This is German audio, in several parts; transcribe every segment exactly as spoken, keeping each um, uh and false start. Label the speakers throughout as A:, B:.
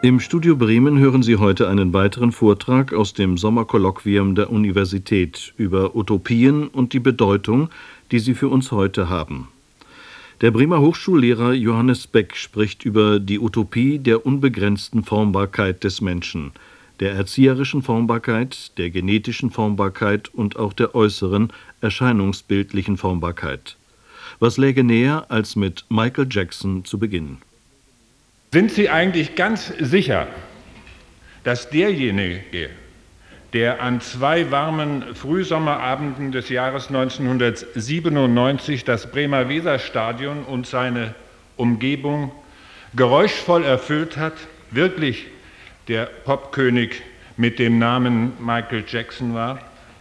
A: Im Studio Bremen hören Sie heute einen weiteren Vortrag aus dem Sommerkolloquium der Universität über Utopien und die Bedeutung, die sie für uns heute haben. Der Bremer Hochschullehrer Johannes Beck spricht über die Utopie der unbegrenzten Formbarkeit des Menschen, der erzieherischen Formbarkeit, der genetischen Formbarkeit und auch der äußeren, erscheinungsbildlichen Formbarkeit. Was läge näher, als mit Michael Jackson zu beginnen?
B: Sind Sie eigentlich ganz sicher, dass derjenige, der an zwei warmen Frühsommerabenden des Jahres neunzehnhundertsiebenundneunzig das Bremer Weserstadion und seine Umgebung geräuschvoll erfüllt hat, wirklich der Popkönig mit dem Namen Michael Jackson war?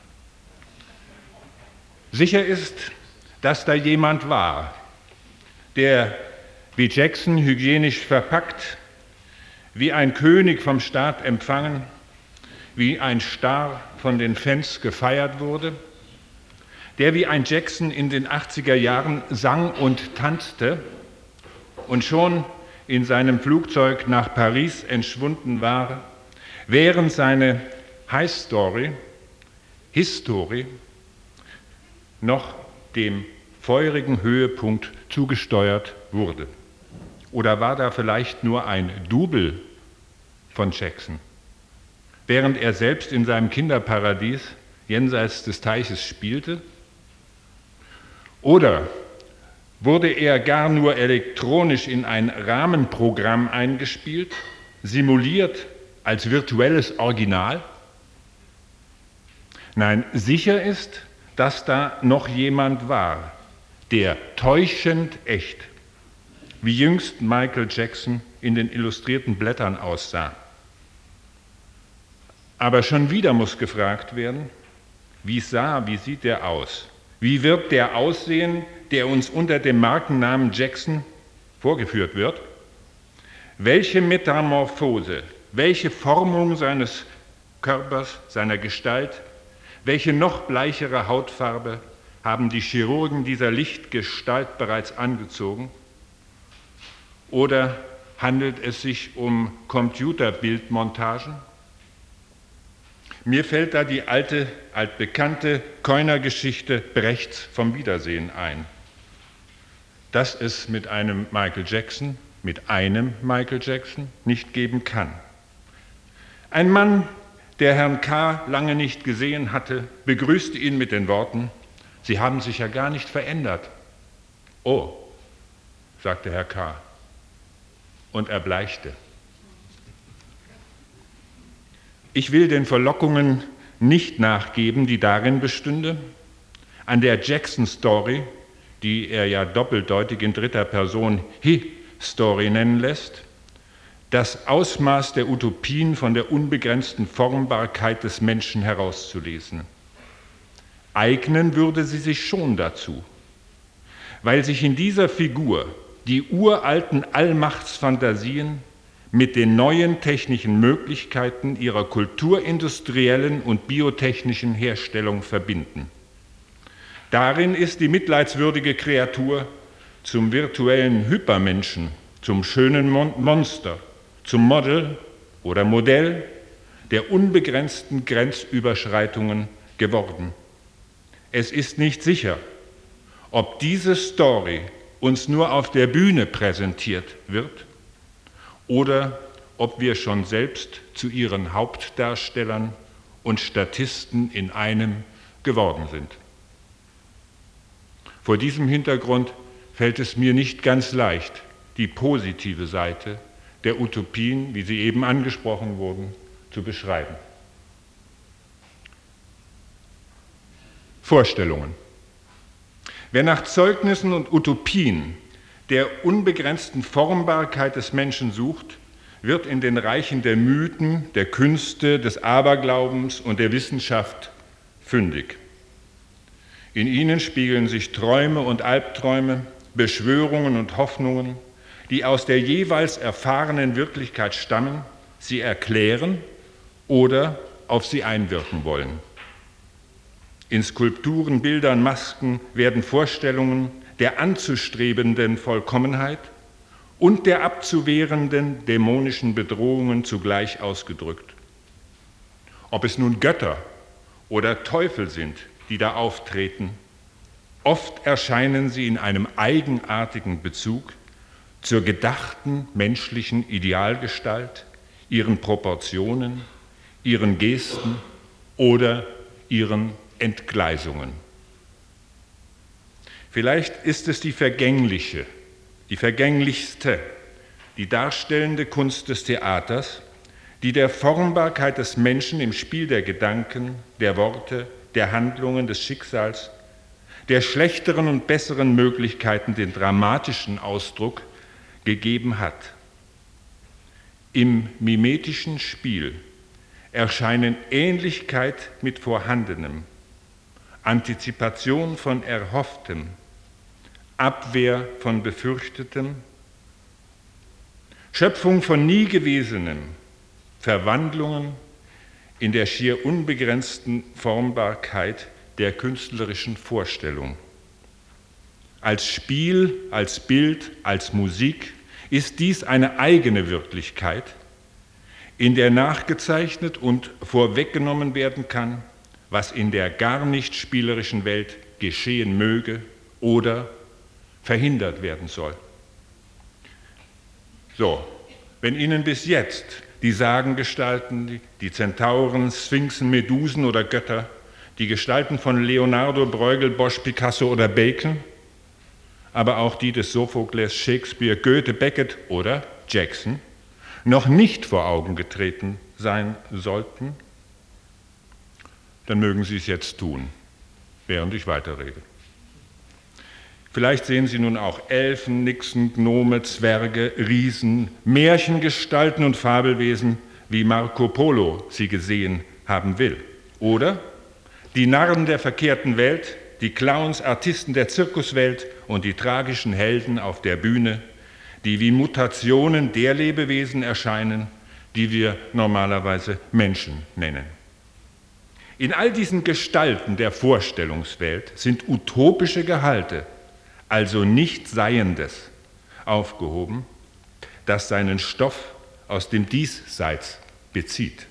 B: Sicher ist, dass da jemand war, der wie Jackson hygienisch verpackt, wie ein König vom Staat empfangen, wie ein Star von den Fans gefeiert wurde, der wie ein Jackson in den achtziger Jahren sang und tanzte und schon in seinem Flugzeug nach Paris entschwunden war, während seine High-Story, History, noch dem feurigen Höhepunkt zugesteuert wurde. Oder war da vielleicht nur ein Double von Jackson, während er selbst in seinem Kinderparadies jenseits des Teiches spielte? Oder wurde er gar nur elektronisch in ein Rahmenprogramm eingespielt, simuliert als virtuelles Original? Nein, sicher ist, dass da noch jemand war, der täuschend echt, wie jüngst Michael Jackson in den illustrierten Blättern aussah. Aber schon wieder muss gefragt werden, wie sah, wie sieht der aus? Wie wird der aussehen, der uns unter dem Markennamen Jackson vorgeführt wird? Welche Metamorphose, welche Formung seines Körpers, seiner Gestalt, welche noch bleichere Hautfarbe haben die Chirurgen dieser Lichtgestalt bereits angezogen? Oder handelt es sich um Computerbildmontagen? Mir fällt da die alte, altbekannte Keuner-Geschichte Brechts vom Wiedersehen ein. Dass es mit einem Michael Jackson, mit einem Michael Jackson nicht geben kann. Ein Mann, der Herrn K. lange nicht gesehen hatte, begrüßte ihn mit den Worten: Sie haben sich ja gar nicht verändert. Oh, sagte Herr K. und erbleichte. Ich will den Verlockungen nicht nachgeben, die darin bestünde, an der Jackson-Story, die er ja doppeldeutig in dritter Person He-Story nennen lässt, das Ausmaß der Utopien von der unbegrenzten Formbarkeit des Menschen herauszulesen. Eignen würde sie sich schon dazu, weil sich in dieser Figur die uralten Allmachtsfantasien mit den neuen technischen Möglichkeiten ihrer kulturindustriellen und biotechnischen Herstellung verbinden. Darin ist die mitleidswürdige Kreatur zum virtuellen Hypermenschen, zum schönen Mon- Monster, zum Model oder Modell der unbegrenzten Grenzüberschreitungen geworden. Es ist nicht sicher, ob diese Story uns nur auf der Bühne präsentiert wird oder ob wir schon selbst zu ihren Hauptdarstellern und Statisten in einem geworden sind. Vor diesem Hintergrund fällt es mir nicht ganz leicht, die positive Seite der Utopien, wie sie eben angesprochen wurden, zu beschreiben. Vorstellungen. Wer nach Zeugnissen und Utopien der unbegrenzten Formbarkeit des Menschen sucht, wird in den Reichen der Mythen, der Künste, des Aberglaubens und der Wissenschaft fündig. In ihnen spiegeln sich Träume und Albträume, Beschwörungen und Hoffnungen, die aus der jeweils erfahrenen Wirklichkeit stammen, sie erklären oder auf sie einwirken wollen. In Skulpturen, Bildern, Masken werden Vorstellungen der anzustrebenden Vollkommenheit und der abzuwehrenden dämonischen Bedrohungen zugleich ausgedrückt. Ob es nun Götter oder Teufel sind, die da auftreten, oft erscheinen sie in einem eigenartigen Bezug zur gedachten menschlichen Idealgestalt, ihren Proportionen, ihren Gesten oder ihren Entgleisungen. Vielleicht ist es die vergängliche, die vergänglichste, die darstellende Kunst des Theaters, die der Formbarkeit des Menschen im Spiel der Gedanken, der Worte, der Handlungen, des Schicksals, der schlechteren und besseren Möglichkeiten den dramatischen Ausdruck gegeben hat. Im mimetischen Spiel erscheinen Ähnlichkeit mit Vorhandenem, Antizipation von Erhofftem, Abwehr von Befürchtetem, Schöpfung von nie Gewesenem, Verwandlungen in der schier unbegrenzten Formbarkeit der künstlerischen Vorstellung. Als Spiel, als Bild, als Musik ist dies eine eigene Wirklichkeit, in der nachgezeichnet und vorweggenommen werden kann, was in der gar nicht spielerischen Welt geschehen möge oder verhindert werden soll. So, wenn Ihnen bis jetzt die Sagengestalten, die, die Zentauren, Sphinxen, Medusen oder Götter, die Gestalten von Leonardo, Bruegel, Bosch, Picasso oder Bacon, aber auch die des Sophokles, Shakespeare, Goethe, Beckett oder Jackson noch nicht vor Augen getreten sein sollten, dann mögen Sie es jetzt tun, während ich weiterrede. Vielleicht sehen Sie nun auch Elfen, Nixen, Gnome, Zwerge, Riesen, Märchengestalten und Fabelwesen, wie Marco Polo sie gesehen haben will. Oder die Narren der verkehrten Welt, die Clowns, Artisten der Zirkuswelt und die tragischen Helden auf der Bühne, die wie Mutationen der Lebewesen erscheinen, die wir normalerweise Menschen nennen. In all diesen Gestalten der Vorstellungswelt sind utopische Gehalte, also nicht Seiendes, aufgehoben, das seinen Stoff aus dem Diesseits bezieht.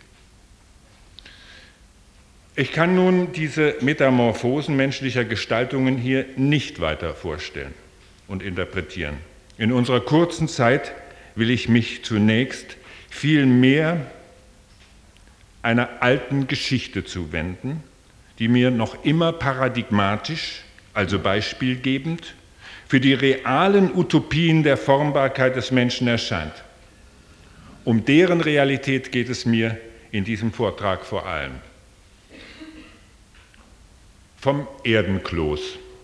B: Ich kann nun diese Metamorphosen menschlicher Gestaltungen hier nicht weiter vorstellen und interpretieren. In unserer kurzen Zeit will ich mich zunächst vielmehr einer alten Geschichte zuwenden, die mir noch immer paradigmatisch, also beispielgebend, für die realen Utopien der Formbarkeit des Menschen erscheint. Um deren Realität geht es mir in diesem Vortrag vor allem. Vom Erdenkloß.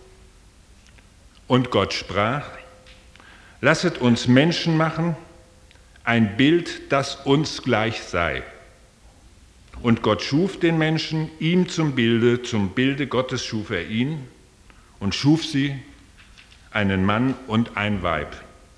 B: Und Gott sprach: Lasset uns Menschen machen, ein Bild, das uns gleich sei. Und Gott schuf den Menschen, ihm zum Bilde, zum Bilde Gottes schuf er ihn und schuf sie, einen Mann und ein Weib.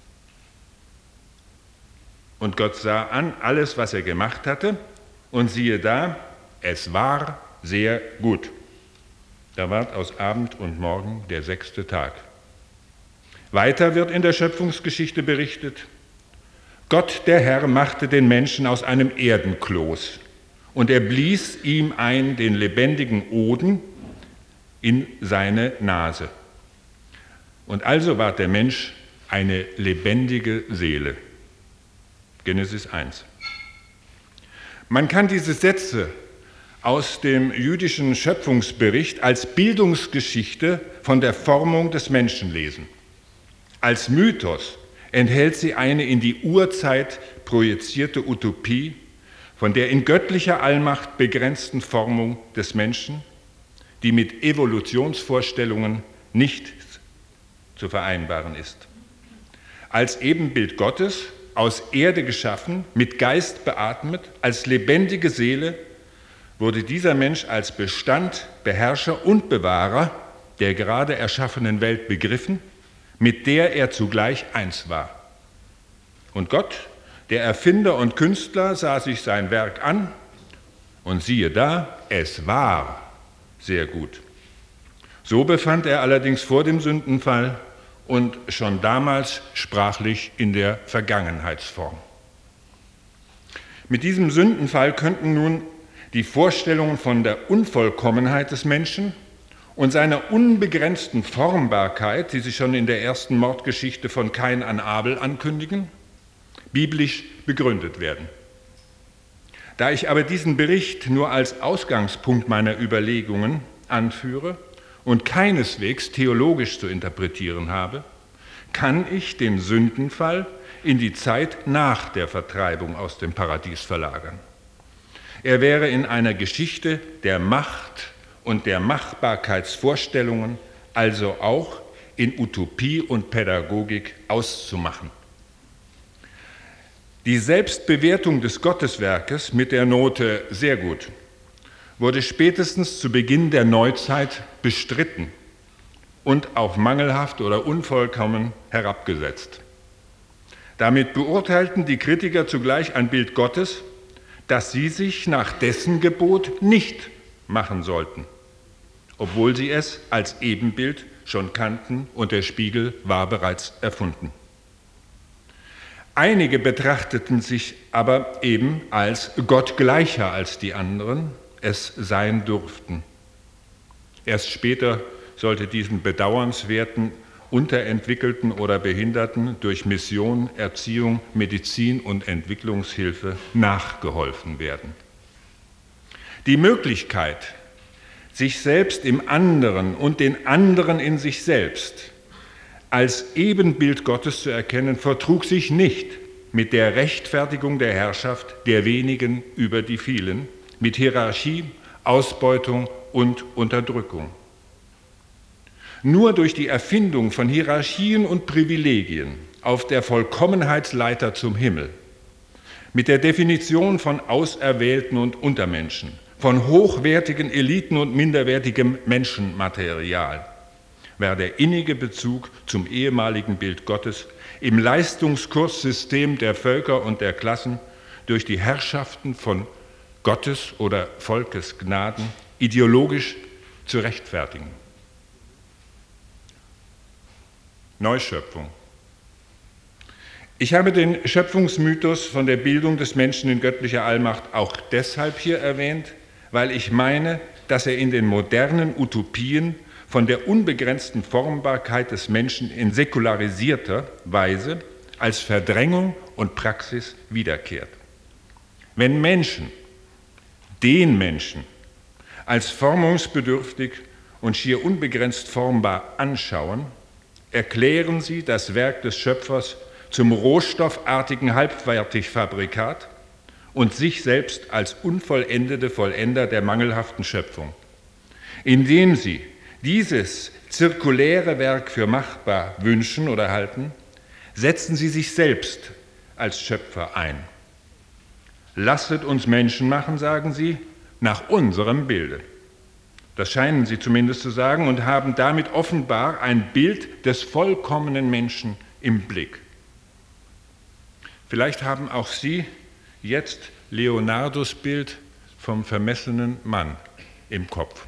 B: Und Gott sah an alles, was er gemacht hatte, und siehe da, es war sehr gut. Da ward aus Abend und Morgen der sechste Tag. Weiter wird in der Schöpfungsgeschichte berichtet: Gott, der Herr, machte den Menschen aus einem Erdenkloß, und er blies ihm ein den lebendigen Odem in seine Nase. Und also ward der Mensch eine lebendige Seele. Genesis eins. Man kann diese Sätze aus dem jüdischen Schöpfungsbericht als Bildungsgeschichte von der Formung des Menschen lesen. Als Mythos enthält sie eine in die Urzeit projizierte Utopie von der in göttlicher Allmacht begrenzten Formung des Menschen, die mit Evolutionsvorstellungen nicht zu vereinbaren ist. Als Ebenbild Gottes, aus Erde geschaffen, mit Geist beatmet, als lebendige Seele, wurde dieser Mensch als Bestand, Beherrscher und Bewahrer der gerade erschaffenen Welt begriffen, mit der er zugleich eins war. Und Gott, der Erfinder und Künstler, sah sich sein Werk an und siehe da, es war sehr gut. So befand er allerdings vor dem Sündenfall und schon damals sprachlich in der Vergangenheitsform. Mit diesem Sündenfall könnten nun die Vorstellungen von der Unvollkommenheit des Menschen und seiner unbegrenzten Formbarkeit, die sich schon in der ersten Mordgeschichte von Kain an Abel ankündigen, biblisch begründet werden. Da ich aber diesen Bericht nur als Ausgangspunkt meiner Überlegungen anführe und keineswegs theologisch zu interpretieren habe, kann ich den Sündenfall in die Zeit nach der Vertreibung aus dem Paradies verlagern. Er wäre in einer Geschichte der Macht und der Machbarkeitsvorstellungen, also auch in Utopie und Pädagogik auszumachen. Die Selbstbewertung des Gotteswerkes mit der Note sehr gut wurde spätestens zu Beginn der Neuzeit bestritten und auf mangelhaft oder unvollkommen herabgesetzt. Damit beurteilten die Kritiker zugleich ein Bild Gottes, das sie sich nach dessen Gebot nicht machen sollten, obwohl sie es als Ebenbild schon kannten und der Spiegel war bereits erfunden. Einige betrachteten sich aber eben als gottgleicher als die anderen es sein durften. Erst später sollte diesen bedauernswerten, unterentwickelten oder Behinderten durch Mission, Erziehung, Medizin und Entwicklungshilfe nachgeholfen werden. Die Möglichkeit, sich selbst im anderen und den anderen in sich selbst als Ebenbild Gottes zu erkennen, vertrug sich nicht mit der Rechtfertigung der Herrschaft der wenigen über die vielen, mit Hierarchie, Ausbeutung und Unterdrückung. Nur durch die Erfindung von Hierarchien und Privilegien auf der Vollkommenheitsleiter zum Himmel, mit der Definition von Auserwählten und Untermenschen, von hochwertigen Eliten und minderwertigem Menschenmaterial, war der innige Bezug zum ehemaligen Bild Gottes im Leistungskurssystem der Völker und der Klassen durch die Herrschaften von Gottes oder Volkes Gnaden ideologisch zu rechtfertigen. Neuschöpfung. Ich habe den Schöpfungsmythos von der Bildung des Menschen in göttlicher Allmacht auch deshalb hier erwähnt, weil ich meine, dass er in den modernen Utopien von der unbegrenzten Formbarkeit des Menschen in säkularisierter Weise als Verdrängung und Praxis wiederkehrt. Wenn Menschen den Menschen als formungsbedürftig und schier unbegrenzt formbar anschauen, erklären sie das Werk des Schöpfers zum rohstoffartigen Halbfertigfabrikat und sich selbst als unvollendete Vollender der mangelhaften Schöpfung. Indem sie dieses zirkuläre Werk für machbar wünschen oder halten, setzen sie sich selbst als Schöpfer ein. Lasset uns Menschen machen, sagen sie, nach unserem Bilde. Das scheinen sie zumindest zu sagen und haben damit offenbar ein Bild des vollkommenen Menschen im Blick. Vielleicht haben auch Sie jetzt Leonardos Bild vom vermessenen Mann im Kopf.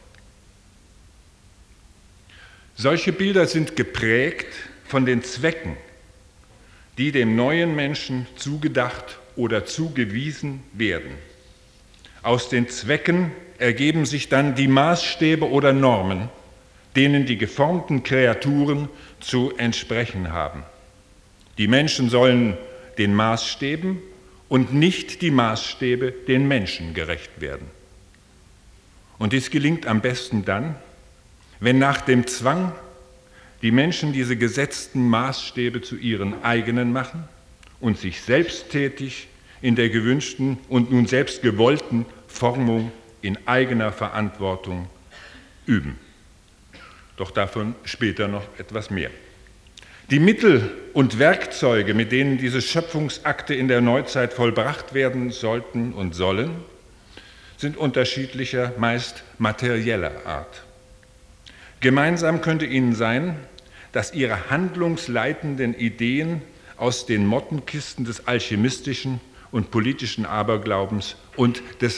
B: Solche Bilder sind geprägt von den Zwecken, die dem neuen Menschen zugedacht oder zugewiesen werden. Aus den Zwecken ergeben sich dann die Maßstäbe oder Normen, denen die geformten Kreaturen zu entsprechen haben. Die Menschen sollen den Maßstäben und nicht die Maßstäbe den Menschen gerecht werden. Und dies gelingt am besten dann, wenn nach dem Zwang die Menschen diese gesetzten Maßstäbe zu ihren eigenen machen und sich selbsttätig in der gewünschten und nun selbst gewollten Formung in eigener Verantwortung üben. Doch davon später noch etwas mehr. Die Mittel und Werkzeuge, mit denen diese Schöpfungsakte in der Neuzeit vollbracht werden sollten und sollen, sind unterschiedlicher, meist materieller Art. Gemeinsam könnte ihnen sein, dass ihre handlungsleitenden Ideen aus den Mottenkisten des alchemistischen und politischen Aberglaubens und des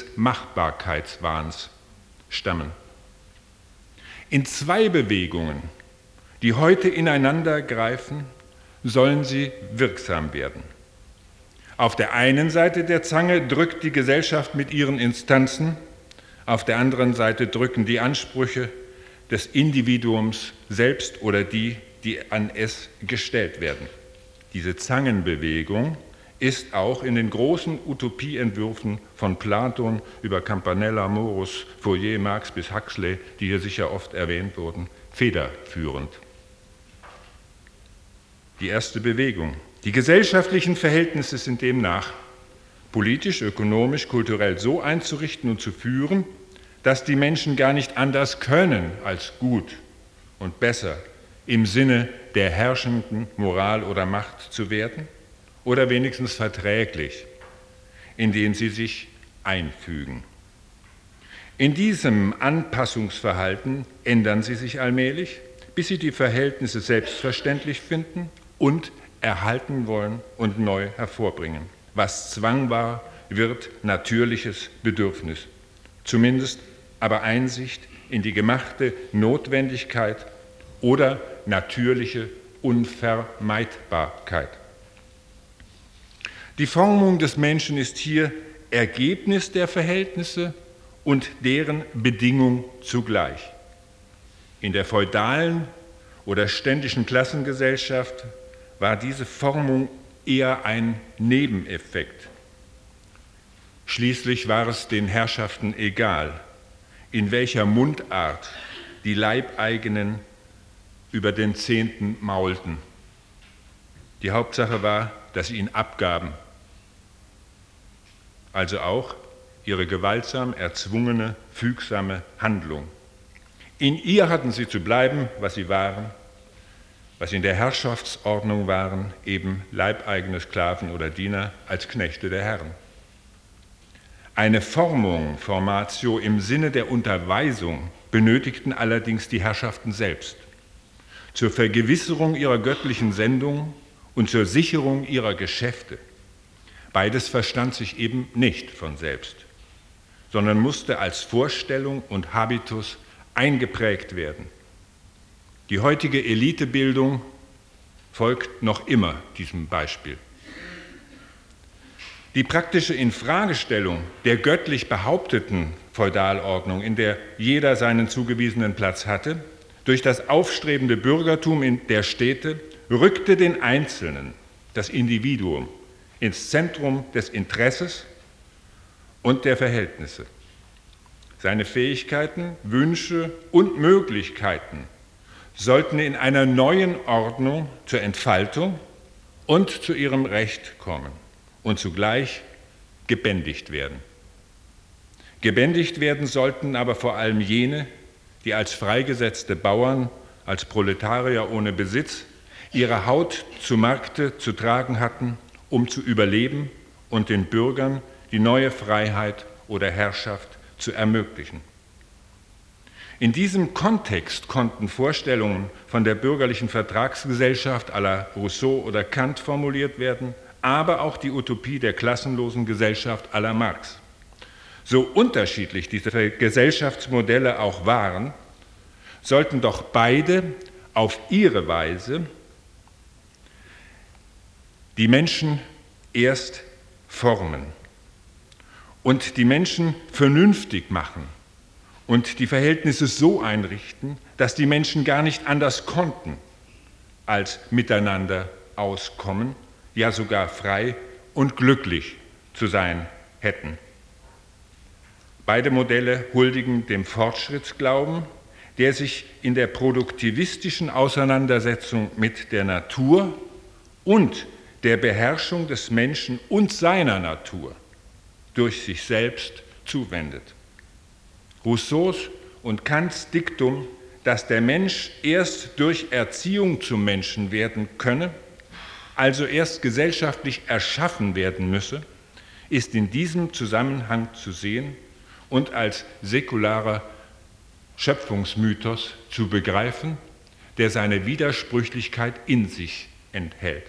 B: Machbarkeitswahns stammen. In zwei Bewegungen die heute ineinander greifen, sollen sie wirksam werden. Auf der einen Seite der Zange drückt die Gesellschaft mit ihren Instanzen, auf der anderen Seite drücken die Ansprüche des Individuums selbst oder die, die an es gestellt werden. Diese Zangenbewegung ist auch in den großen Utopieentwürfen von Platon über Campanella, Morus, Fourier, Marx bis Huxley, die hier sicher oft erwähnt wurden, federführend. Die erste Bewegung. Die gesellschaftlichen Verhältnisse sind demnach politisch, ökonomisch, kulturell so einzurichten und zu führen, dass die Menschen gar nicht anders können, als gut und besser im Sinne der herrschenden Moral oder Macht zu werden oder wenigstens verträglich, in den sie sich einfügen. In diesem Anpassungsverhalten ändern sie sich allmählich, bis sie die Verhältnisse selbstverständlich finden und erhalten wollen und neu hervorbringen. Was Zwang war, wird natürliches Bedürfnis, zumindest aber Einsicht in die gemachte Notwendigkeit oder natürliche Unvermeidbarkeit. Die Formung des Menschen ist hier Ergebnis der Verhältnisse und deren Bedingung zugleich. In der feudalen oder ständischen Klassengesellschaft war diese Formung eher ein Nebeneffekt. Schließlich war es den Herrschaften egal, in welcher Mundart die Leibeigenen über den Zehnten maulten. Die Hauptsache war, dass sie ihn abgaben, also auch ihre gewaltsam erzwungene, fügsame Handlung. In ihr hatten sie zu bleiben, was sie waren, was in der Herrschaftsordnung waren, eben leibeigene Sklaven oder Diener als Knechte der Herren. Eine Formung, Formatio im Sinne der Unterweisung benötigten allerdings die Herrschaften selbst. Zur Vergewisserung ihrer göttlichen Sendung und zur Sicherung ihrer Geschäfte. Beides verstand sich eben nicht von selbst, sondern musste als Vorstellung und Habitus eingeprägt werden. Die heutige Elitebildung folgt noch immer diesem Beispiel. Die praktische Infragestellung der göttlich behaupteten Feudalordnung, in der jeder seinen zugewiesenen Platz hatte, durch das aufstrebende Bürgertum in der Städte rückte den Einzelnen, das Individuum, ins Zentrum des Interesses und der Verhältnisse. Seine Fähigkeiten, Wünsche und Möglichkeiten sollten in einer neuen Ordnung zur Entfaltung und zu ihrem Recht kommen und zugleich gebändigt werden. Gebändigt werden sollten aber vor allem jene, die als freigesetzte Bauern, als Proletarier ohne Besitz, ihre Haut zu Markte zu tragen hatten, um zu überleben und den Bürgern die neue Freiheit oder Herrschaft zu ermöglichen. In diesem Kontext konnten Vorstellungen von der bürgerlichen Vertragsgesellschaft à la Rousseau oder Kant formuliert werden, aber auch die Utopie der klassenlosen Gesellschaft à la Marx. So unterschiedlich diese Gesellschaftsmodelle auch waren, sollten doch beide auf ihre Weise die Menschen erst formen und die Menschen vernünftig machen und die Verhältnisse so einrichten, dass die Menschen gar nicht anders konnten, als miteinander auskommen, ja sogar frei und glücklich zu sein hätten. Beide Modelle huldigen dem Fortschrittsglauben, der sich in der produktivistischen Auseinandersetzung mit der Natur und der Beherrschung des Menschen und seiner Natur durch sich selbst zuwendet. Rousseaus und Kants Diktum, dass der Mensch erst durch Erziehung zum Menschen werden könne, also erst gesellschaftlich erschaffen werden müsse, ist in diesem Zusammenhang zu sehen und als säkularer Schöpfungsmythos zu begreifen, der seine Widersprüchlichkeit in sich enthält.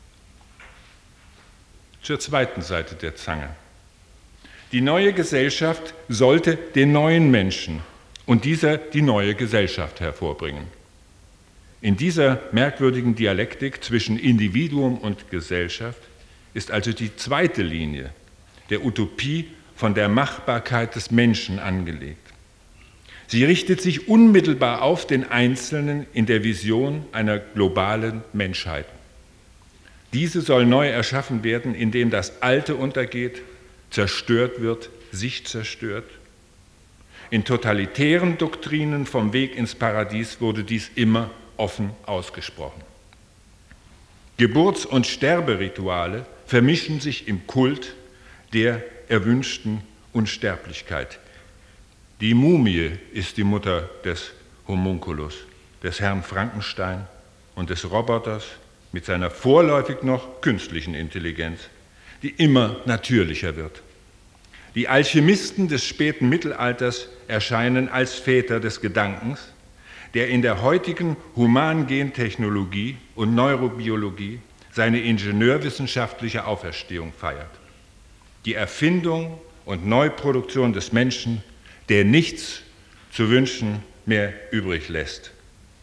B: Zur zweiten Seite der Zange. Die neue Gesellschaft sollte den neuen Menschen und dieser die neue Gesellschaft hervorbringen. In dieser merkwürdigen Dialektik zwischen Individuum und Gesellschaft ist also die zweite Linie der Utopie von der Machbarkeit des Menschen angelegt. Sie richtet sich unmittelbar auf den Einzelnen in der Vision einer globalen Menschheit. Diese soll neu erschaffen werden, indem das Alte untergeht, zerstört wird, sich zerstört. In totalitären Doktrinen vom Weg ins Paradies wurde dies immer offen ausgesprochen. Geburts- und Sterberituale vermischen sich im Kult der erwünschten Unsterblichkeit. Die Mumie ist die Mutter des Homunculus, des Herrn Frankenstein und des Roboters mit seiner vorläufig noch künstlichen Intelligenz, die immer natürlicher wird. Die Alchemisten des späten Mittelalters erscheinen als Väter des Gedankens, der in der heutigen Humangentechnologie und Neurobiologie seine ingenieurwissenschaftliche Auferstehung feiert. Die Erfindung und Neuproduktion des Menschen, der nichts zu wünschen mehr übrig lässt.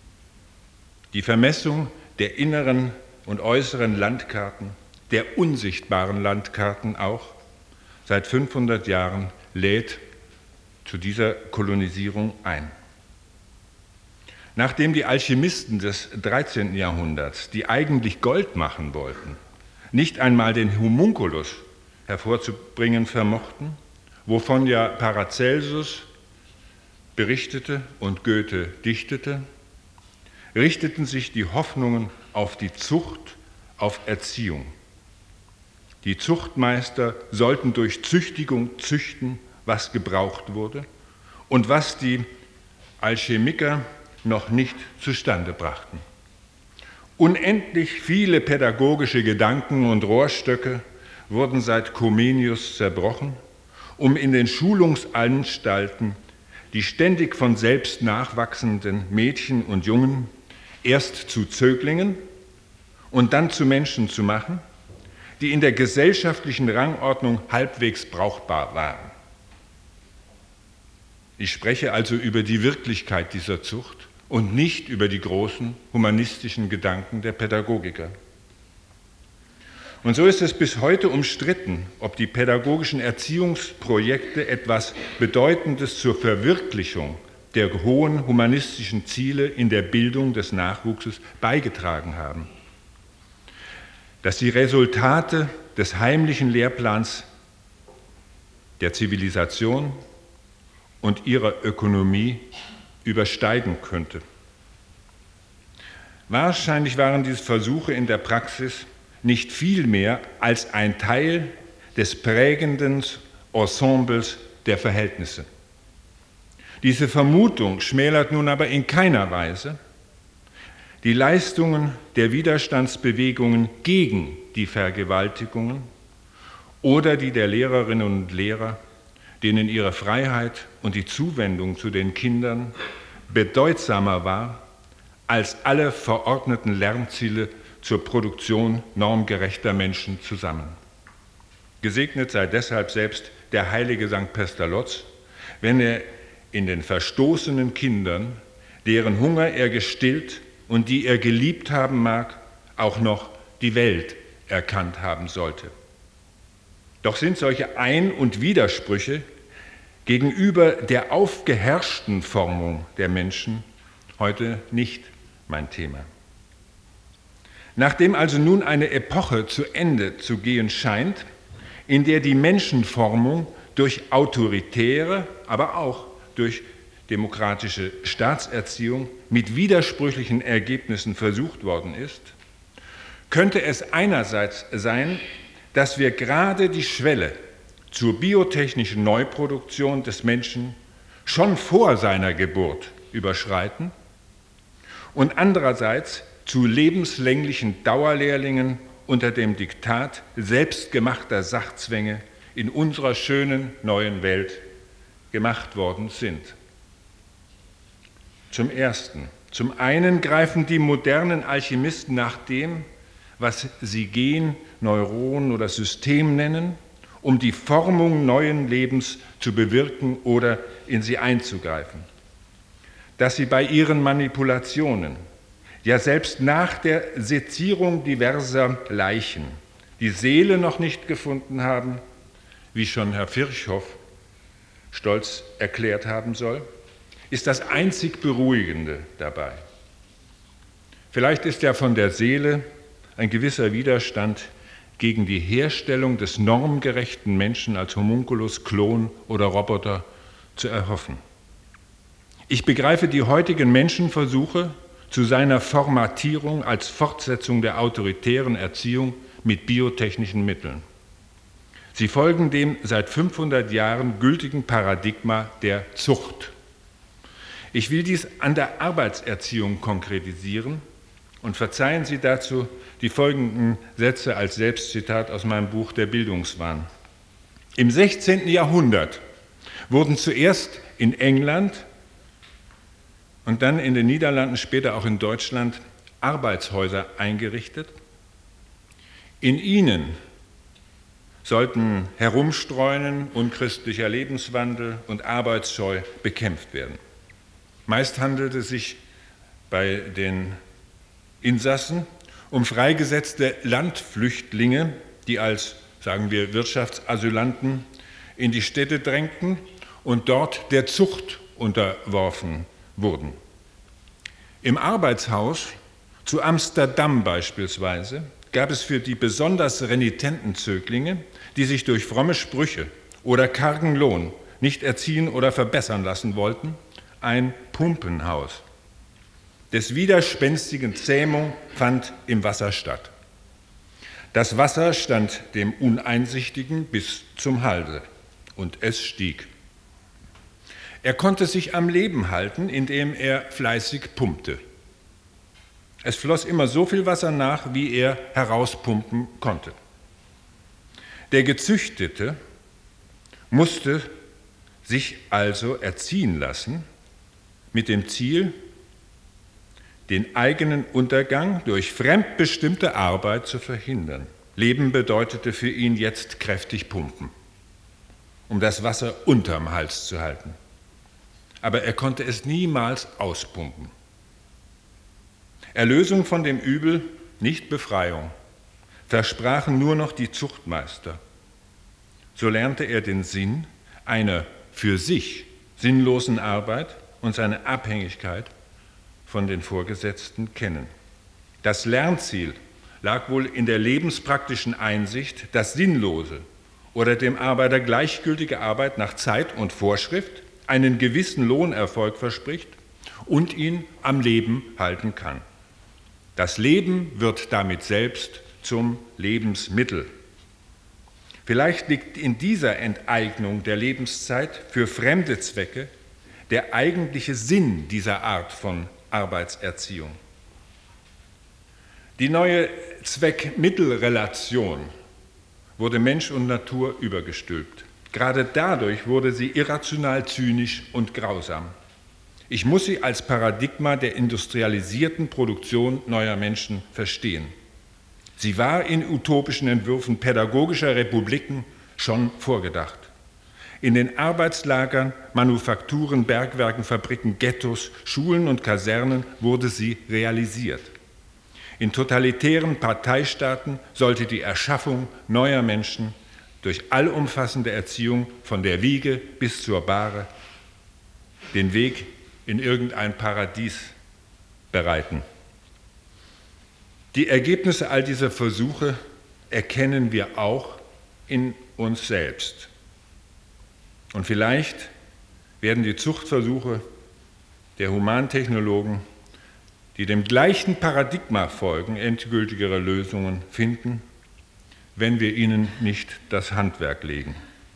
B: Die Vermessung der inneren und äußeren Landkarten, der unsichtbaren Landkarten auch, seit fünfhundert Jahren lädt zu dieser Kolonisierung ein. Nachdem die Alchemisten des dreizehnten Jahrhunderts, die eigentlich Gold machen wollten, nicht einmal den Homunculus hervorzubringen vermochten, wovon ja Paracelsus berichtete und Goethe dichtete, richteten sich die Hoffnungen auf die Zucht, auf Erziehung. Die Zuchtmeister sollten durch Züchtigung züchten, was gebraucht wurde und was die Alchemiker noch nicht zustande brachten. Unendlich viele pädagogische Gedanken und Rohrstöcke wurden seit Comenius zerbrochen, um in den Schulungsanstalten die ständig von selbst nachwachsenden Mädchen und Jungen erst zu Zöglingen und dann zu Menschen zu machen, die in der gesellschaftlichen Rangordnung halbwegs brauchbar waren. Ich spreche also über die Wirklichkeit dieser Zucht und nicht über die großen humanistischen Gedanken der Pädagogiker. Und so ist es bis heute umstritten, ob die pädagogischen Erziehungsprojekte etwas Bedeutendes zur Verwirklichung der hohen humanistischen Ziele in der Bildung des Nachwuchses beigetragen haben. Dass die Resultate des heimlichen Lehrplans der Zivilisation und ihrer Ökonomie übersteigen könnte. Wahrscheinlich waren diese Versuche in der Praxis nicht viel mehr als ein Teil des prägenden Ensembles der Verhältnisse. Diese Vermutung schmälert nun aber in keiner Weise die Leistungen der Widerstandsbewegungen gegen die Vergewaltigungen oder die der Lehrerinnen und Lehrer, denen ihre Freiheit und die Zuwendung zu den Kindern bedeutsamer war als alle verordneten Lernziele zur Produktion normgerechter Menschen zusammen. Gesegnet sei deshalb selbst der heilige Sankt Pestalozzi, wenn er in den verstoßenen Kindern, deren Hunger er gestillt und die er geliebt haben mag, auch noch die Welt erkannt haben sollte. Doch sind solche Ein- und Widersprüche gegenüber der aufgeherrschten Formung der Menschen heute nicht mein Thema. Nachdem also nun eine Epoche zu Ende zu gehen scheint, in der die Menschenformung durch autoritäre, aber auch durch demokratische Staatserziehung mit widersprüchlichen Ergebnissen versucht worden ist, könnte es einerseits sein, dass wir gerade die Schwelle zur biotechnischen Neuproduktion des Menschen schon vor seiner Geburt überschreiten und andererseits zu lebenslänglichen Dauerlehrlingen unter dem Diktat selbstgemachter Sachzwänge in unserer schönen neuen Welt gemacht worden sind. Zum Ersten, zum einen greifen die modernen Alchemisten nach dem, was sie Gen, Neuron oder System nennen, um die Formung neuen Lebens zu bewirken oder in sie einzugreifen. Dass sie bei ihren Manipulationen ja selbst nach der Sezierung diverser Leichen, die Seele noch nicht gefunden haben, wie schon Herr Virchow stolz erklärt haben soll, ist das einzig Beruhigende dabei. Vielleicht ist ja von der Seele ein gewisser Widerstand gegen die Herstellung des normgerechten Menschen als Homunculus, Klon oder Roboter zu erhoffen. Ich begreife die heutigen Menschenversuche zu seiner Formatierung als Fortsetzung der autoritären Erziehung mit biotechnischen Mitteln. Sie folgen dem seit fünfhundert Jahren gültigen Paradigma der Zucht. Ich will dies an der Arbeitserziehung konkretisieren und verzeihen Sie dazu die folgenden Sätze als Selbstzitat aus meinem Buch Der Bildungswahn. Im sechzehnten Jahrhundert wurden zuerst in England und dann in den Niederlanden, später auch in Deutschland, Arbeitshäuser eingerichtet. In ihnen sollten Herumstreunen, unchristlicher Lebenswandel und Arbeitsscheu bekämpft werden. Meist handelte es sich bei den Insassen um freigesetzte Landflüchtlinge, die als, sagen wir, Wirtschaftsasylanten in die Städte drängten und dort der Zucht unterworfen wurden. Im Arbeitshaus zu Amsterdam beispielsweise gab es für die besonders renitenten Zöglinge, die sich durch fromme Sprüche oder kargen Lohn nicht erziehen oder verbessern lassen wollten, ein Pumpenhaus. Des widerspenstigen Zähmung fand im Wasser statt. Das Wasser stand dem Uneinsichtigen bis zum Halse und es stieg. Er konnte sich am Leben halten, indem er fleißig pumpte. Es floss immer so viel Wasser nach, wie er herauspumpen konnte. Der Gezüchtete musste sich also erziehen lassen mit dem Ziel, den eigenen Untergang durch fremdbestimmte Arbeit zu verhindern. Leben bedeutete für ihn jetzt kräftig pumpen, um das Wasser unterm Hals zu halten. Aber er konnte es niemals auspumpen. Erlösung von dem Übel, nicht Befreiung, versprachen nur noch die Zuchtmeister. So lernte er den Sinn einer für sich sinnlosen Arbeit und seine Abhängigkeit von den Vorgesetzten kennen. Das Lernziel lag wohl in der lebenspraktischen Einsicht, dass sinnlose oder dem Arbeiter gleichgültige Arbeit nach Zeit und Vorschrift einen gewissen Lohnerfolg verspricht und ihn am Leben halten kann. Das Leben wird damit selbst zum Lebensmittel. Vielleicht liegt in dieser Enteignung der Lebenszeit für fremde Zwecke der eigentliche Sinn dieser Art von Arbeitserziehung. Die neue Zweck-Mittel-Relation wurde Mensch und Natur übergestülpt. Gerade dadurch wurde sie irrational, zynisch und grausam. Ich muss sie als Paradigma der industrialisierten Produktion neuer Menschen verstehen. Sie war in utopischen Entwürfen pädagogischer Republiken schon vorgedacht. In den Arbeitslagern, Manufakturen, Bergwerken, Fabriken, Ghettos, Schulen und Kasernen wurde sie realisiert. In totalitären Parteistaaten sollte die Erschaffung neuer Menschen durch allumfassende Erziehung von der Wiege bis zur Bahre den Weg in irgendein Paradies bereiten. Die Ergebnisse all dieser Versuche erkennen wir auch in uns selbst. Und vielleicht werden die Zuchtversuche der Humantechnologen, die dem gleichen Paradigma folgen, endgültigere Lösungen finden, wenn wir ihnen nicht das Handwerk legen.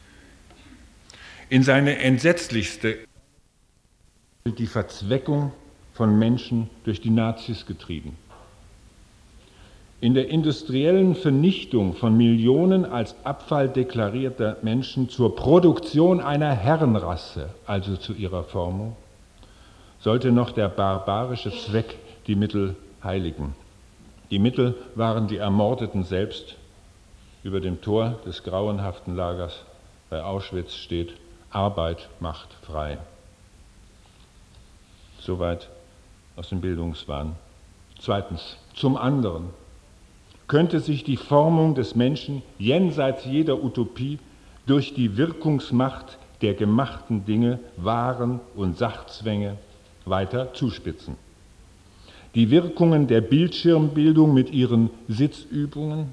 B: In seine entsetzlichste die Verzweckung von Menschen durch die Nazis getrieben. In der industriellen Vernichtung von Millionen als Abfall deklarierter Menschen zur Produktion einer Herrenrasse, also zu ihrer Formung, sollte noch der barbarische Zweck die Mittel heiligen. Die Mittel waren die Ermordeten selbst. Über dem Tor des grauenhaften Lagers bei Auschwitz steht: Arbeit macht frei. Soweit aus dem Bildungswahn. Zweitens, zum anderen könnte sich die Formung des Menschen jenseits jeder Utopie durch die Wirkungsmacht der gemachten Dinge, Waren und Sachzwänge weiter zuspitzen. Die Wirkungen der Bildschirmbildung mit ihren Sitzübungen,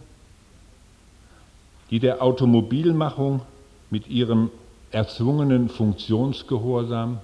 B: die der Automobilmachung mit ihrem erzwungenen Funktionsgehorsam,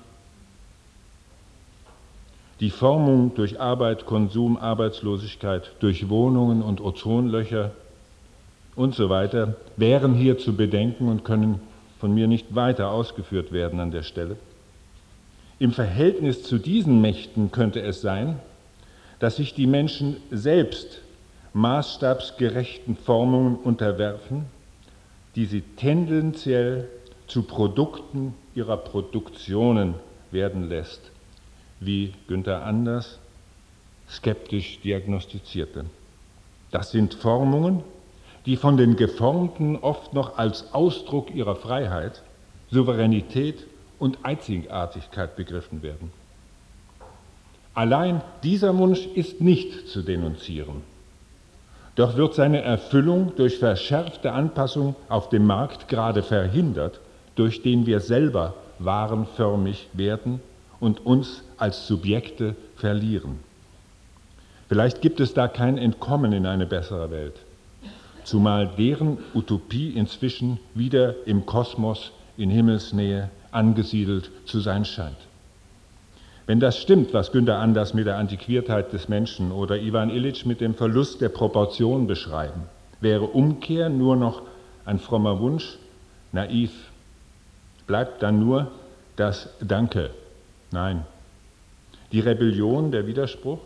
B: die Formung durch Arbeit, Konsum, Arbeitslosigkeit, durch Wohnungen und Ozonlöcher und so weiter, wären hier zu bedenken und können von mir nicht weiter ausgeführt werden an der Stelle. Im Verhältnis zu diesen Mächten könnte es sein, dass sich die Menschen selbst maßstabsgerechten Formungen unterwerfen, die sie tendenziell zu Produkten ihrer Produktionen werden lässt, wie Günther Anders skeptisch diagnostizierte. Das sind Formungen, die von den Geformten oft noch als Ausdruck ihrer Freiheit, Souveränität und Einzigartigkeit begriffen werden. Allein dieser Wunsch ist nicht zu denunzieren. Doch wird seine Erfüllung durch verschärfte Anpassung auf dem Markt gerade verhindert, durch den wir selber warenförmig werden und uns als Subjekte verlieren. Vielleicht gibt es da kein Entkommen in eine bessere Welt, zumal deren Utopie inzwischen wieder im Kosmos in Himmelsnähe angesiedelt zu sein scheint. Wenn das stimmt, was Günther Anders mit der Antiquiertheit des Menschen oder Iwan Illich mit dem Verlust der Proportion beschreiben, wäre Umkehr nur noch ein frommer Wunsch, naiv. Bleibt dann nur das Danke. Nein. Die Rebellion, der Widerspruch?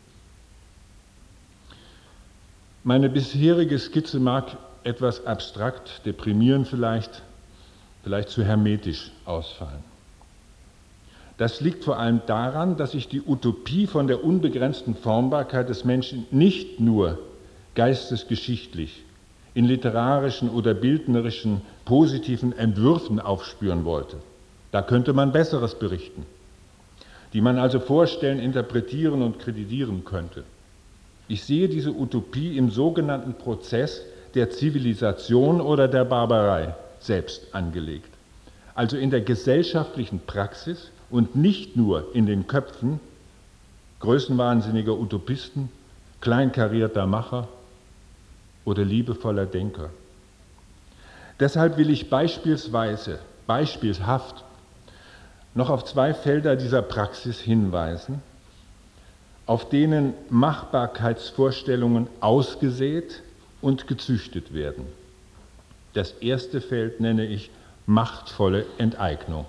B: Meine bisherige Skizze mag etwas abstrakt, deprimierend vielleicht, vielleicht zu hermetisch ausfallen. Das liegt vor allem daran, dass ich die Utopie von der unbegrenzten Formbarkeit des Menschen nicht nur geistesgeschichtlich in literarischen oder bildnerischen positiven Entwürfen aufspüren wollte. Da könnte man Besseres berichten, die man also vorstellen, interpretieren und kreditieren könnte. Ich sehe diese Utopie im sogenannten Prozess der Zivilisation oder der Barbarei selbst angelegt, also in der gesellschaftlichen Praxis und nicht nur in den Köpfen größenwahnsinniger Utopisten, kleinkarierter Macher oder liebevoller Denker. Deshalb will ich beispielsweise, beispielhaft noch auf zwei Felder dieser Praxis hinweisen, auf denen Machbarkeitsvorstellungen ausgesät und gezüchtet werden. Das erste Feld nenne ich machtvolle Enteignung.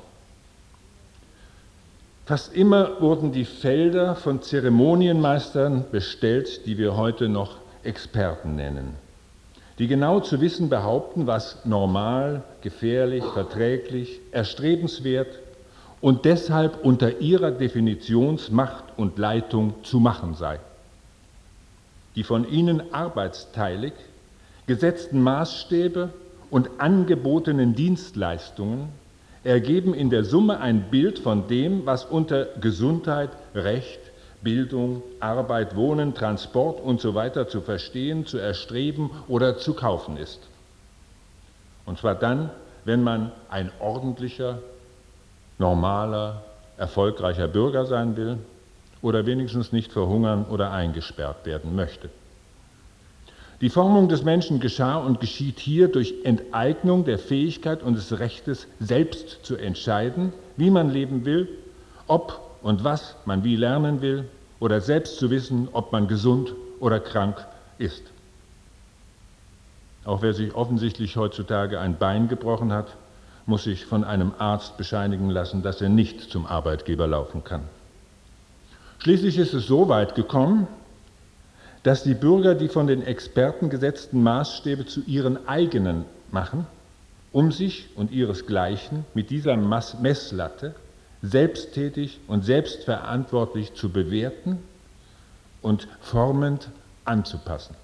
B: Fast immer wurden die Felder von Zeremonienmeistern bestellt, die wir heute noch Experten nennen, die genau zu wissen behaupten, was normal, gefährlich, verträglich, erstrebenswert und deshalb unter ihrer Definitionsmacht und Leitung zu machen sei. Die von ihnen arbeitsteilig gesetzten Maßstäbe und angebotenen Dienstleistungen ergeben in der Summe ein Bild von dem, was unter Gesundheit, Recht, Bildung, Arbeit, Wohnen, Transport und so weiter zu verstehen, zu erstreben oder zu kaufen ist. Und zwar dann, wenn man ein ordentlicher, normaler, erfolgreicher Bürger sein will oder wenigstens nicht verhungern oder eingesperrt werden möchte. Die Formung des Menschen geschah und geschieht hier durch Enteignung der Fähigkeit und des Rechtes, selbst zu entscheiden, wie man leben will, ob und was man wie lernen will oder selbst zu wissen, ob man gesund oder krank ist. Auch wer sich offensichtlich heutzutage ein Bein gebrochen hat, muss sich von einem Arzt bescheinigen lassen, dass er nicht zum Arbeitgeber laufen kann. Schließlich ist es so weit gekommen, dass die Bürger die von den Experten gesetzten Maßstäbe zu ihren eigenen machen, um sich und ihresgleichen mit dieser Messlatte selbsttätig und selbstverantwortlich zu bewerten und formend anzupassen.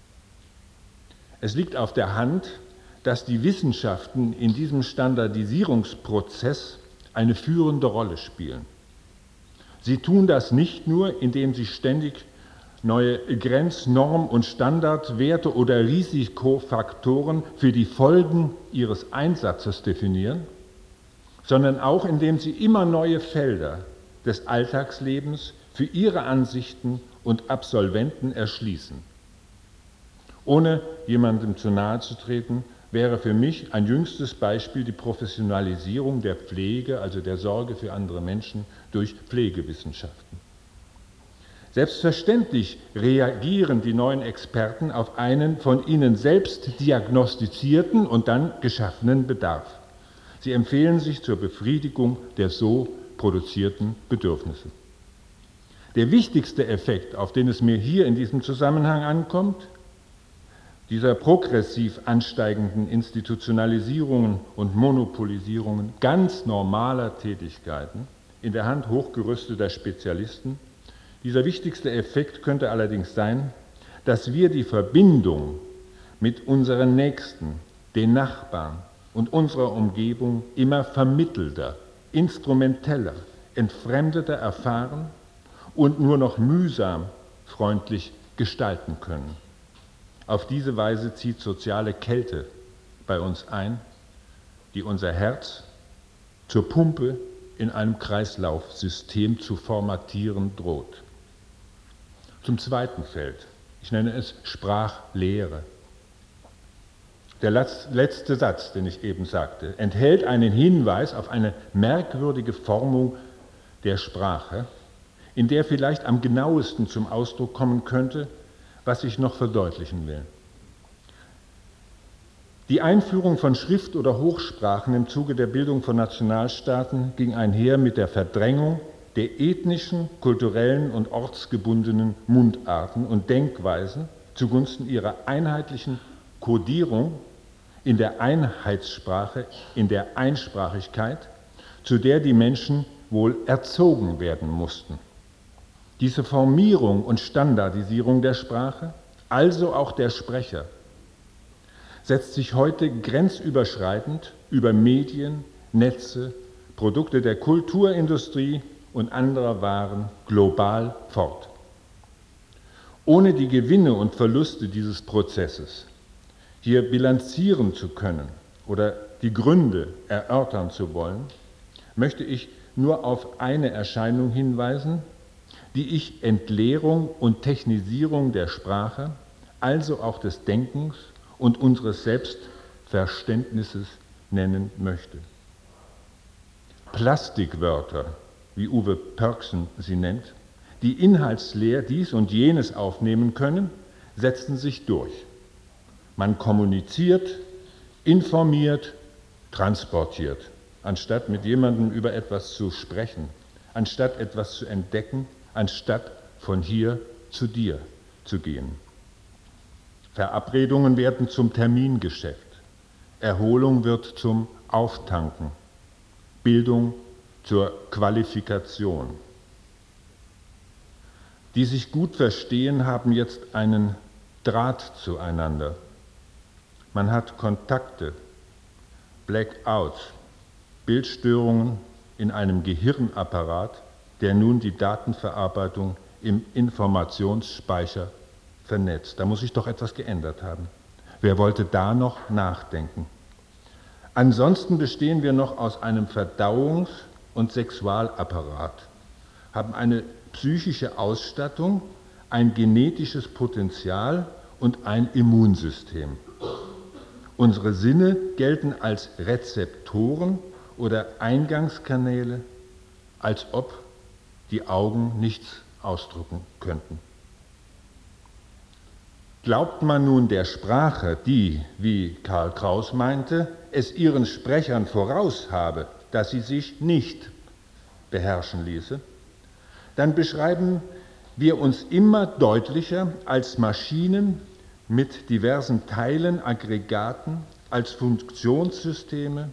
B: Es liegt auf der Hand, dass die Wissenschaften in diesem Standardisierungsprozess eine führende Rolle spielen. Sie tun das nicht nur, indem sie ständig neue Grenz-, Norm- und Standardwerte oder Risikofaktoren für die Folgen ihres Einsatzes definieren, sondern auch indem sie immer neue Felder des Alltagslebens für ihre Ansichten und Absolventen erschließen. Ohne jemandem zu nahe zu treten, wäre für mich ein jüngstes Beispiel die Professionalisierung der Pflege, also der Sorge für andere Menschen, durch Pflegewissenschaften. Selbstverständlich reagieren die neuen Experten auf einen von ihnen selbst diagnostizierten und dann geschaffenen Bedarf. Sie empfehlen sich zur Befriedigung der so produzierten Bedürfnisse. Der wichtigste Effekt, auf den es mir hier in diesem Zusammenhang ankommt, dieser progressiv ansteigenden Institutionalisierungen und Monopolisierungen ganz normaler Tätigkeiten in der Hand hochgerüsteter Spezialisten, dieser wichtigste Effekt könnte allerdings sein, dass wir die Verbindung mit unseren Nächsten, den Nachbarn und unserer Umgebung immer vermittelter, instrumenteller, entfremdeter erfahren und nur noch mühsam freundlich gestalten können. Auf diese Weise zieht soziale Kälte bei uns ein, die unser Herz zur Pumpe in einem Kreislaufsystem zu formatieren droht. Zum zweiten Feld, ich nenne es Sprachlehre. Der letzte Satz, den ich eben sagte, enthält einen Hinweis auf eine merkwürdige Formung der Sprache, in der vielleicht am genauesten zum Ausdruck kommen könnte, was ich noch verdeutlichen will. Die Einführung von Schrift- oder Hochsprachen im Zuge der Bildung von Nationalstaaten ging einher mit der Verdrängung der ethnischen, kulturellen und ortsgebundenen Mundarten und Denkweisen zugunsten ihrer einheitlichen Kodierung in der Einheitssprache, in der Einsprachigkeit, zu der die Menschen wohl erzogen werden mussten. Diese Formierung und Standardisierung der Sprache, also auch der Sprecher, setzt sich heute grenzüberschreitend über Medien, Netze, Produkte der Kulturindustrie und anderer Waren global fort. Ohne die Gewinne und Verluste dieses Prozesses hier bilanzieren zu können oder die Gründe erörtern zu wollen, möchte ich nur auf eine Erscheinung hinweisen, die ich Entleerung und Technisierung der Sprache, also auch des Denkens und unseres Selbstverständnisses nennen möchte. Plastikwörter, wie Uwe Pörksen sie nennt, die inhaltsleer dies und jenes aufnehmen können, setzen sich durch. Man kommuniziert, informiert, transportiert, anstatt mit jemandem über etwas zu sprechen, anstatt etwas zu entdecken, anstatt von hier zu dir zu gehen. Verabredungen werden zum Termingeschäft, Erholung wird zum Auftanken, Bildung zur Qualifikation. Die sich gut verstehen, haben jetzt einen Draht zueinander. Man hat Kontakte, Blackouts, Bildstörungen in einem Gehirnapparat, der nun die Datenverarbeitung im Informationsspeicher vernetzt. Da muss sich doch etwas geändert haben. Wer wollte da noch nachdenken? Ansonsten bestehen wir noch aus einem Verdauungs- und Sexualapparat, haben eine psychische Ausstattung, ein genetisches Potenzial und ein Immunsystem. Unsere Sinne gelten als Rezeptoren oder Eingangskanäle, als ob die Augen nichts ausdrücken könnten. Glaubt man nun der Sprache, die, wie Karl Kraus meinte, es ihren Sprechern voraus habe, dass sie sich nicht beherrschen ließe, dann beschreiben wir uns immer deutlicher als Maschinen mit diversen Teilen, Aggregaten, als Funktionssysteme,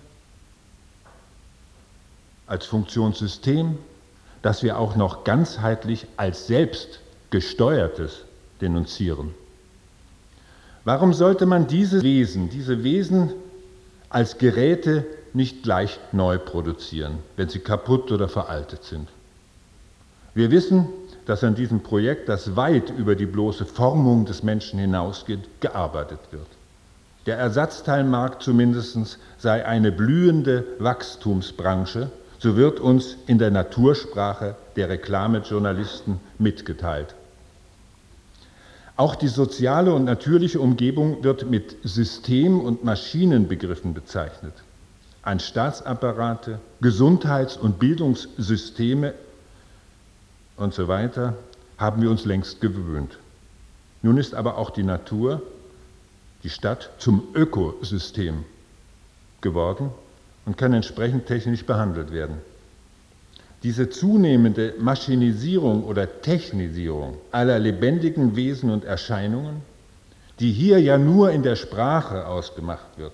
B: als Funktionssystem, das wir auch noch ganzheitlich als selbstgesteuertes denunzieren. Warum sollte man diese Wesen, diese Wesen als Geräte nicht gleich neu produzieren, wenn sie kaputt oder veraltet sind? Wir wissen, dass an diesem Projekt, das weit über die bloße Formung des Menschen hinausgeht, gearbeitet wird. Der Ersatzteilmarkt zumindest sei eine blühende Wachstumsbranche, so wird uns in der Natursprache der Reklamejournalisten mitgeteilt. Auch die soziale und natürliche Umgebung wird mit System- und Maschinenbegriffen bezeichnet. An Staatsapparate, Gesundheits- und Bildungssysteme und so weiter haben wir uns längst gewöhnt. Nun ist aber auch die Natur, die Stadt, zum Ökosystem geworden und kann entsprechend technisch behandelt werden. Diese zunehmende Maschinisierung oder Technisierung aller lebendigen Wesen und Erscheinungen, die hier ja nur in der Sprache ausgemacht wird,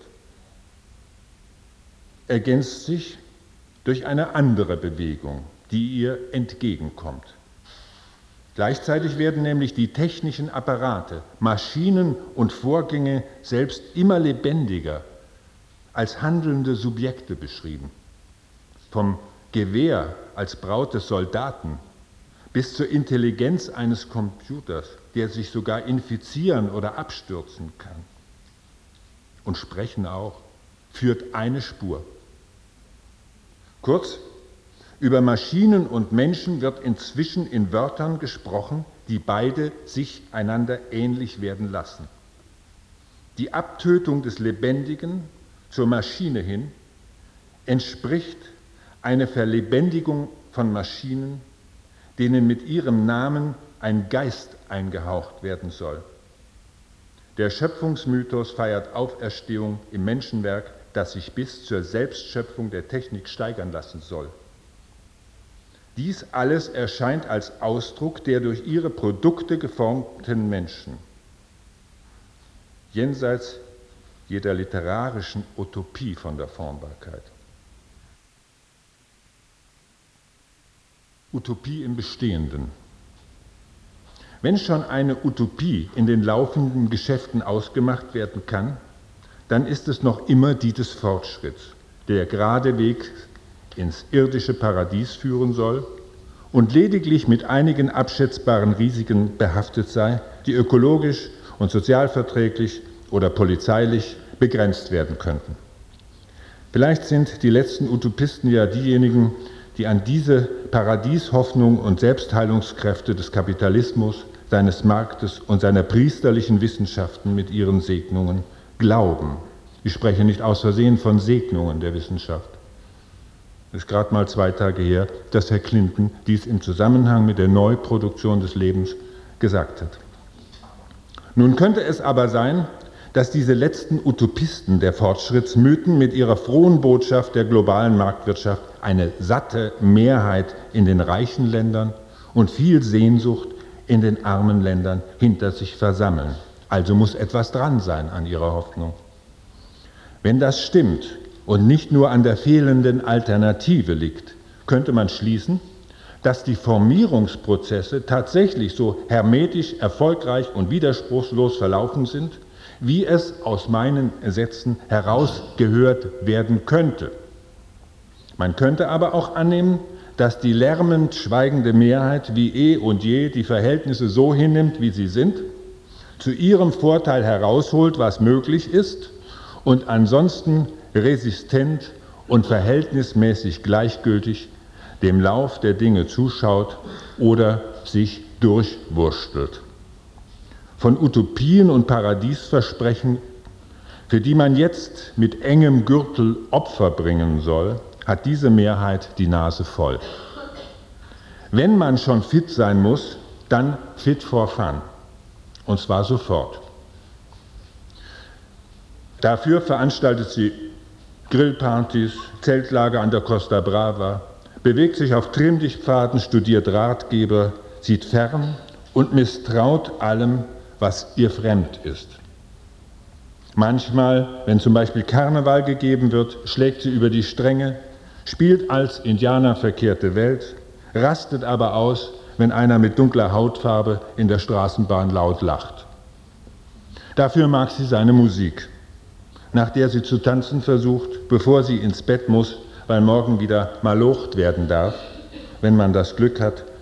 B: ergänzt sich durch eine andere Bewegung, die ihr entgegenkommt. Gleichzeitig werden nämlich die technischen Apparate, Maschinen und Vorgänge selbst immer lebendiger als handelnde Subjekte beschrieben. Vom Gewehr als Braut des Soldaten bis zur Intelligenz eines Computers, der sich sogar infizieren oder abstürzen kann. Und sprechen auch, führt eine Spur. Kurz, über Maschinen und Menschen wird inzwischen in Wörtern gesprochen, die beide sich einander ähnlich werden lassen. Die Abtötung des Lebendigen zur Maschine hin entspricht eine Verlebendigung von Maschinen, denen mit ihrem Namen ein Geist eingehaucht werden soll. Der Schöpfungsmythos feiert Auferstehung im Menschenwerk, das sich bis zur Selbstschöpfung der Technik steigern lassen soll. Dies alles erscheint als Ausdruck der durch ihre Produkte geformten Menschen. Jenseits jeder literarischen Utopie von der Formbarkeit. Utopie im Bestehenden. Wenn schon eine Utopie in den laufenden Geschäften ausgemacht werden kann, dann ist es noch immer die des Fortschritts, der gerade Weg ins irdische Paradies führen soll und lediglich mit einigen abschätzbaren Risiken behaftet sei, die ökologisch und sozialverträglich oder polizeilich begrenzt werden könnten. Vielleicht sind die letzten Utopisten ja diejenigen, die an diese Paradieshoffnung und Selbstheilungskräfte des Kapitalismus, seines Marktes und seiner priesterlichen Wissenschaften mit ihren Segnungen glauben. Ich spreche nicht aus Versehen von Segnungen der Wissenschaft. Es ist gerade mal zwei Tage her, dass Herr Clinton dies im Zusammenhang mit der Neuproduktion des Lebens gesagt hat. Nun könnte es aber sein, dass diese letzten Utopisten der Fortschrittsmythen mit ihrer frohen Botschaft der globalen Marktwirtschaft eine satte Mehrheit in den reichen Ländern und viel Sehnsucht in den armen Ländern hinter sich versammeln. Also muss etwas dran sein an ihrer Hoffnung. Wenn das stimmt und nicht nur an der fehlenden Alternative liegt, könnte man schließen, dass die Formierungsprozesse tatsächlich so hermetisch, erfolgreich und widerspruchslos verlaufen sind, wie es aus meinen Sätzen herausgehört werden könnte. Man könnte aber auch annehmen, dass die lärmend schweigende Mehrheit wie eh und je die Verhältnisse so hinnimmt, wie sie sind, zu ihrem Vorteil herausholt, was möglich ist, und ansonsten resistent und verhältnismäßig gleichgültig dem Lauf der Dinge zuschaut oder sich durchwurstelt. Von Utopien und Paradiesversprechen, für die man jetzt mit engem Gürtel Opfer bringen soll, hat diese Mehrheit die Nase voll. Wenn man schon fit sein muss, dann fit for fun. Und zwar sofort. Dafür veranstaltet sie Grillpartys, Zeltlager an der Costa Brava, bewegt sich auf Trimmdichtpfaden, studiert Ratgeber, sieht fern und misstraut allem, was ihr fremd ist. Manchmal, wenn zum Beispiel Karneval gegeben wird, schlägt sie über die Stränge, spielt als Indianer verkehrte Welt, rastet aber aus, wenn einer mit dunkler Hautfarbe in der Straßenbahn laut lacht. Dafür mag sie seine Musik, nach der sie zu tanzen versucht, bevor sie ins Bett muss, weil morgen wieder malocht werden darf, wenn man das Glück hat,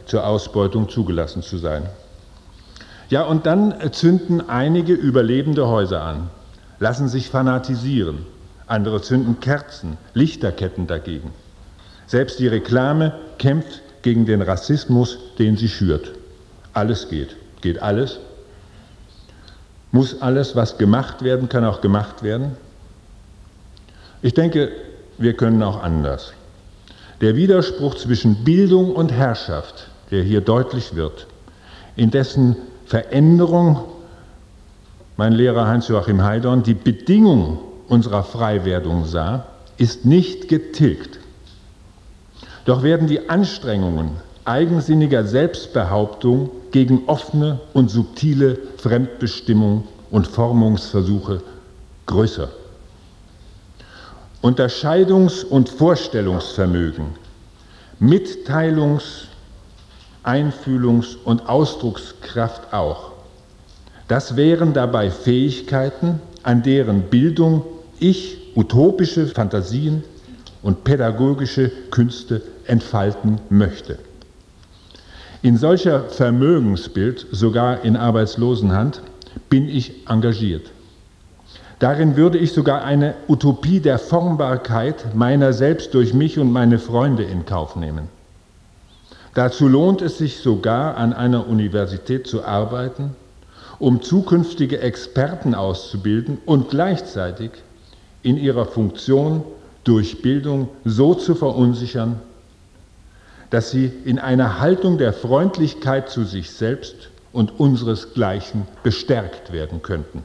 B: zur Ausbeutung zugelassen zu sein. Ja, und dann zünden einige überlebende Häuser an, lassen sich fanatisieren, andere zünden Kerzen, Lichterketten dagegen. Selbst die Reklame kämpft gegen den Rassismus, den sie schürt. Alles geht. Geht alles? Muss alles, was gemacht werden kann, auch gemacht werden? Ich denke, wir können auch anders. Der Widerspruch zwischen Bildung und Herrschaft, der hier deutlich wird, in dessen Veränderung mein Lehrer Heinz-Joachim Heidorn die Bedingung unserer Freiwerdung sah, ist nicht getilgt. Doch werden die Anstrengungen eigensinniger Selbstbehauptung gegen offene und subtile Fremdbestimmung und Formungsversuche größer. Unterscheidungs- und Vorstellungsvermögen, Mitteilungs-, Einfühlungs- und Ausdruckskraft auch. Das wären dabei Fähigkeiten, an deren Bildung ich utopische Fantasien und pädagogische Künste entfalten möchte. In solcher Vermögensbild, sogar in Arbeitslosenhand, bin ich engagiert. Darin würde ich sogar eine Utopie der Formbarkeit meiner selbst durch mich und meine Freunde in Kauf nehmen. Dazu lohnt es sich sogar, an einer Universität zu arbeiten, um zukünftige Experten auszubilden und gleichzeitig in ihrer Funktion durch Bildung so zu verunsichern, dass sie in einer Haltung der Freundlichkeit zu sich selbst und unseresgleichen bestärkt werden könnten.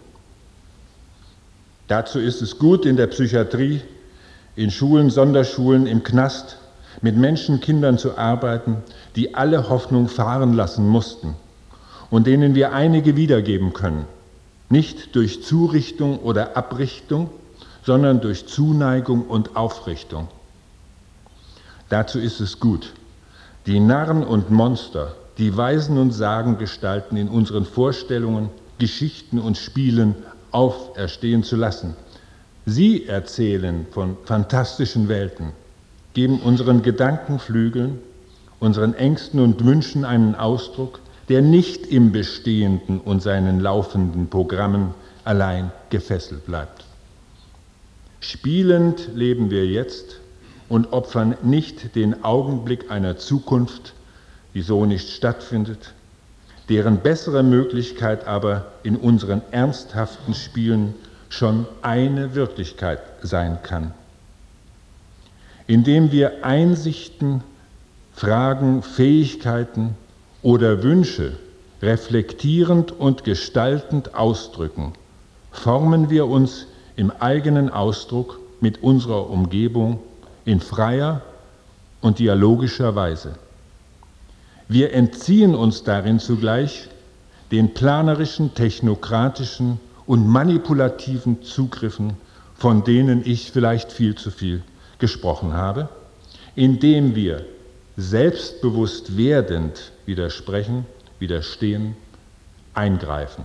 B: Dazu ist es gut, in der Psychiatrie, in Schulen, Sonderschulen, im Knast mit Menschenkindern zu arbeiten, die alle Hoffnung fahren lassen mussten und denen wir einige wiedergeben können, nicht durch Zurichtung oder Abrichtung, sondern durch Zuneigung und Aufrichtung. Dazu ist es gut, die Narren und Monster, die Weisen und Sagengestalten in unseren Vorstellungen, Geschichten und Spielen auferstehen zu lassen. Sie erzählen von fantastischen Welten, geben unseren Gedankenflügeln, unseren Ängsten und Wünschen einen Ausdruck, der nicht im Bestehenden und seinen laufenden Programmen allein gefesselt bleibt. Spielend leben wir jetzt und opfern nicht den Augenblick einer Zukunft, die so nicht stattfindet, deren bessere Möglichkeit aber in unseren ernsthaften Spielen schon eine Wirklichkeit sein kann. Indem wir Einsichten, Fragen, Fähigkeiten oder Wünsche reflektierend und gestaltend ausdrücken, formen wir uns im eigenen Ausdruck mit unserer Umgebung in freier und dialogischer Weise. Wir entziehen uns darin zugleich den planerischen, technokratischen und manipulativen Zugriffen, von denen ich vielleicht viel zu viel gesprochen habe, indem wir selbstbewusst werdend widersprechen, widerstehen, eingreifen.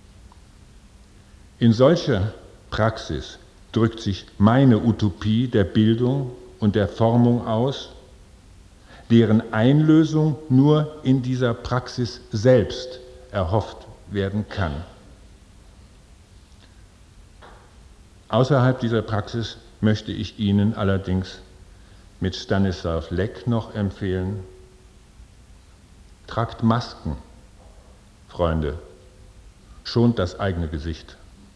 B: In solcher Praxis drückt sich meine Utopie der Bildung und der Formung aus, deren Einlösung nur in dieser Praxis selbst erhofft werden kann. Außerhalb dieser Praxis möchte ich Ihnen allerdings mit Stanislav Lek noch empfehlen: Tragt Masken, Freunde, schont das eigene Gesicht.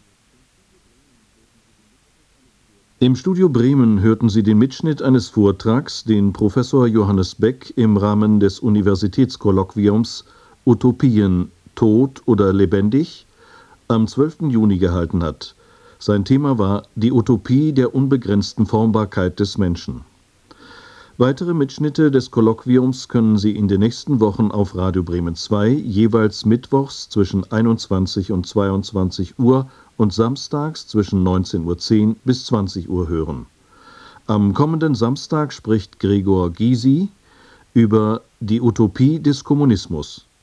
A: Im Studio Bremen hörten Sie den Mitschnitt eines Vortrags, den Professor Johannes Beck im Rahmen des Universitätskolloquiums Utopien, tot oder lebendig am zwölften Juni gehalten hat. Sein Thema war die Utopie der unbegrenzten Formbarkeit des Menschen. Weitere Mitschnitte des Kolloquiums können Sie in den nächsten Wochen auf Radio Bremen zwei, jeweils mittwochs zwischen einundzwanzig und zweiundzwanzig Uhr und samstags zwischen neunzehn Uhr zehn bis zwanzig Uhr hören. Am kommenden Samstag spricht Gregor Gysi über die Utopie des Kommunismus.